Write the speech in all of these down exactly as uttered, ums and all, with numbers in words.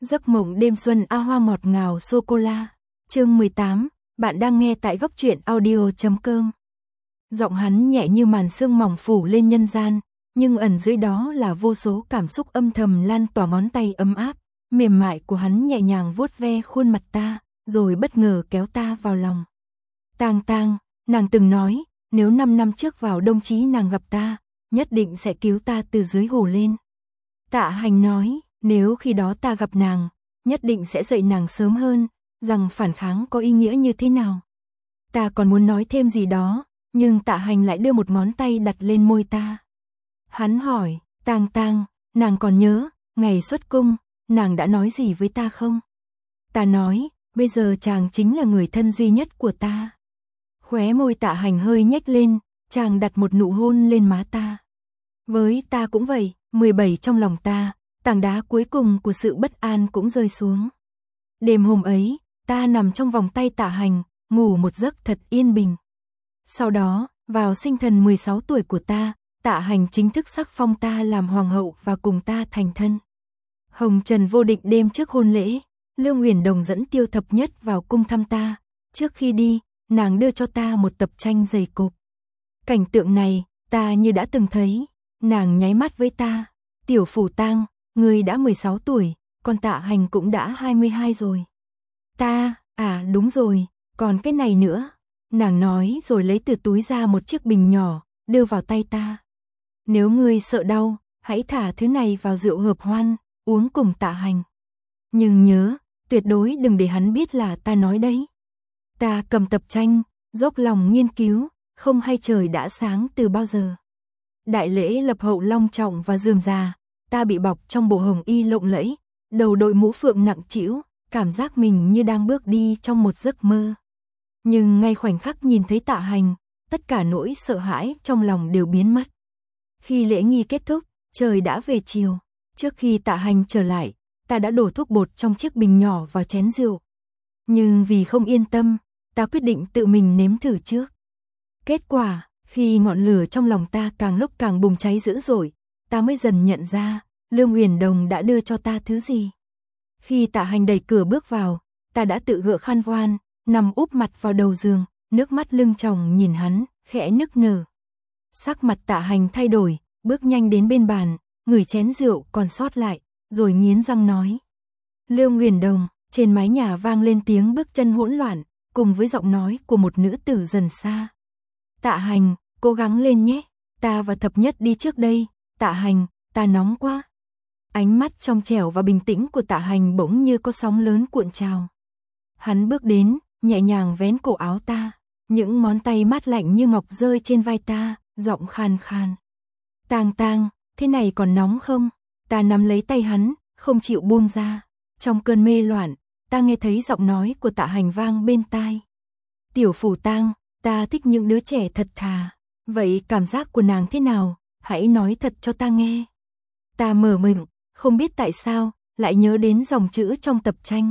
Giấc mộng đêm xuân a hoa ngọt ngào sô-cô-la. Chương mười tám, bạn đang nghe tại góc truyện audio chấm com. Giọng hắn nhẹ như màn sương mỏng phủ lên nhân gian, nhưng ẩn dưới đó là vô số cảm xúc âm thầm lan tỏa. Ngón tay ấm áp, mềm mại của hắn nhẹ nhàng vuốt ve khuôn mặt ta, rồi bất ngờ kéo ta vào lòng. Tang Tang, nàng từng nói, nếu năm năm trước vào đông chí nàng gặp ta, nhất định sẽ cứu ta từ dưới hồ lên. Tạ Hành nói, nếu khi đó ta gặp nàng, nhất định sẽ dạy nàng sớm hơn, rằng phản kháng có ý nghĩa như thế nào. Ta còn muốn nói thêm gì đó, nhưng Tạ Hành lại đưa một ngón tay đặt lên môi ta. Hắn hỏi, Tang Tang, nàng còn nhớ, ngày xuất cung, nàng đã nói gì với ta không? Ta nói, bây giờ chàng chính là người thân duy nhất của ta. Khóe môi Tạ Hành hơi nhếch lên, chàng đặt một nụ hôn lên má ta. Với ta cũng vậy, mười bảy trong lòng ta, tảng đá cuối cùng của sự bất an cũng rơi xuống. Đêm hôm ấy, ta nằm trong vòng tay Tạ Hành, ngủ một giấc thật yên bình. Sau đó, vào sinh thần mười sáu tuổi của ta, Tạ Hành chính thức sắc phong ta làm hoàng hậu và cùng ta thành thân. Hồng trần vô định đêm trước hôn lễ, Lương Uyển Đồng dẫn Tiêu Thập Nhất vào cung thăm ta. Trước khi đi, nàng đưa cho ta một tập tranh dày cộp. Cảnh tượng này, ta như đã từng thấy. Nàng nháy mắt với ta, Tiểu Phủ Tang, ngươi đã mười sáu tuổi, còn Tạ Hành cũng đã hai mươi hai rồi. Ta, à đúng rồi, còn cái này nữa. Nàng nói rồi lấy từ túi ra một chiếc bình nhỏ, đưa vào tay ta. Nếu ngươi sợ đau, hãy thả thứ này vào rượu hợp hoan, uống cùng Tạ Hành. Nhưng nhớ, tuyệt đối đừng để hắn biết là ta nói đấy. Ta cầm tập tranh, dốc lòng nghiên cứu, không hay trời đã sáng từ bao giờ. Đại lễ lập hậu long trọng và rườm rà, ta bị bọc trong bộ hồng y lộng lẫy, đầu đội mũ phượng nặng trĩu, cảm giác mình như đang bước đi trong một giấc mơ. Nhưng ngay khoảnh khắc nhìn thấy Tạ Hành, tất cả nỗi sợ hãi trong lòng đều biến mất. Khi lễ nghi kết thúc, trời đã về chiều. Trước khi Tạ Hành trở lại, ta đã đổ thuốc bột trong chiếc bình nhỏ vào chén rượu. Nhưng vì không yên tâm, ta quyết định tự mình nếm thử trước. Kết quả, khi ngọn lửa trong lòng ta càng lúc càng bùng cháy dữ dội, ta mới dần nhận ra, Lương Uyển Đồng đã đưa cho ta thứ gì. Khi Tạ Hành đẩy cửa bước vào, ta đã tự gỡ khăn voan, nằm úp mặt vào đầu giường, nước mắt lưng tròng nhìn hắn, khẽ nức nở. Sắc mặt Tạ Hành thay đổi, bước nhanh đến bên bàn, ngửi chén rượu còn sót lại, rồi nghiến răng nói. Lương Uyển Đồng, trên mái nhà vang lên tiếng bước chân hỗn loạn, cùng với giọng nói của một nữ tử dần xa. Tạ Hành, cố gắng lên nhé, ta và Thập Nhất đi trước đây, Tạ Hành, ta nóng quá. Ánh mắt trong trẻo và bình tĩnh của Tạ Hành bỗng như có sóng lớn cuộn trào. Hắn bước đến, nhẹ nhàng vén cổ áo ta, những ngón tay mát lạnh như ngọc rơi trên vai ta, giọng khan khan. Tang Tang, thế này còn nóng không? Ta nắm lấy tay hắn, không chịu buông ra. Trong cơn mê loạn, ta nghe thấy giọng nói của Tạ Hành vang bên tai. Tiểu Phủ Tang, ta thích những đứa trẻ thật thà. Vậy cảm giác của nàng thế nào? Hãy nói thật cho ta nghe. Ta mở miệng, không biết tại sao, lại nhớ đến dòng chữ trong tập tranh.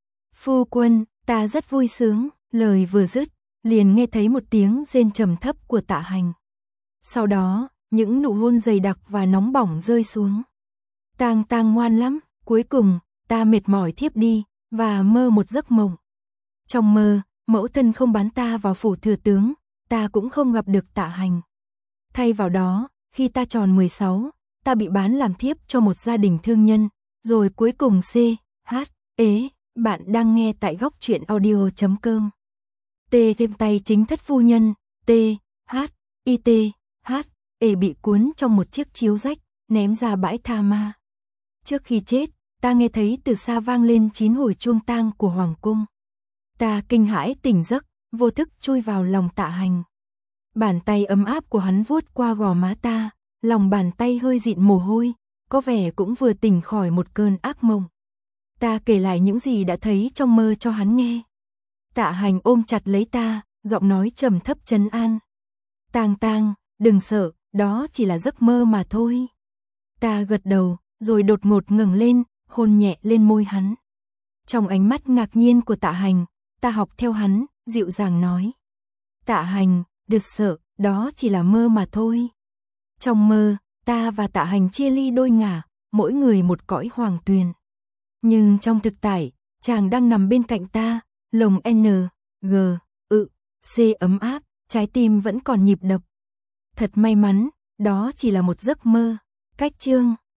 Phu quân, ta rất vui sướng, lời vừa dứt, liền nghe thấy một tiếng rên trầm thấp của Tạ Hành. Sau đó, những nụ hôn dày đặc và nóng bỏng rơi xuống. Tang Tang ngoan lắm, cuối cùng, ta mệt mỏi thiếp đi, và mơ một giấc mộng. Trong mơ, mẫu thân không bán ta vào phủ thừa tướng, ta cũng không gặp được Tạ Hành. Thay vào đó, khi ta tròn mười sáu, ta bị bán làm thiếp cho một gia đình thương nhân, rồi cuối cùng C, H, ế, bạn đang nghe tại góc truyện audio chấm com. T thêm tay chính thất phu nhân, T, H, I T, H, ế bị cuốn trong một chiếc chiếu rách, ném ra bãi tha ma. Trước khi chết, ta nghe thấy từ xa vang lên chín hồi chuông tang của hoàng cung. Ta kinh hãi tỉnh giấc, vô thức chui vào lòng Tạ Hành. Bàn tay ấm áp của hắn vuốt qua gò má ta, lòng bàn tay hơi dịn mồ hôi, có vẻ cũng vừa tỉnh khỏi một cơn ác mộng. Ta kể lại những gì đã thấy trong mơ cho hắn nghe. Tạ Hành ôm chặt lấy ta, giọng nói trầm thấp trấn an. Tang Tang, đừng sợ, đó chỉ là giấc mơ mà thôi. Ta gật đầu, rồi đột ngột ngẩng lên, hôn nhẹ lên môi hắn. Trong ánh mắt ngạc nhiên của Tạ Hành, ta học theo hắn, dịu dàng nói. Tạ Hành, đừng sợ, đó chỉ là mơ mà thôi. Trong mơ, ta và Tạ Hành chia ly đôi ngả, mỗi người một cõi hoàng tuyền. Nhưng trong thực tại, chàng đang nằm bên cạnh ta, lồng N, G, ự, C ấm áp, trái tim vẫn còn nhịp đập. Thật may mắn, đó chỉ là một giấc mơ. Cách chương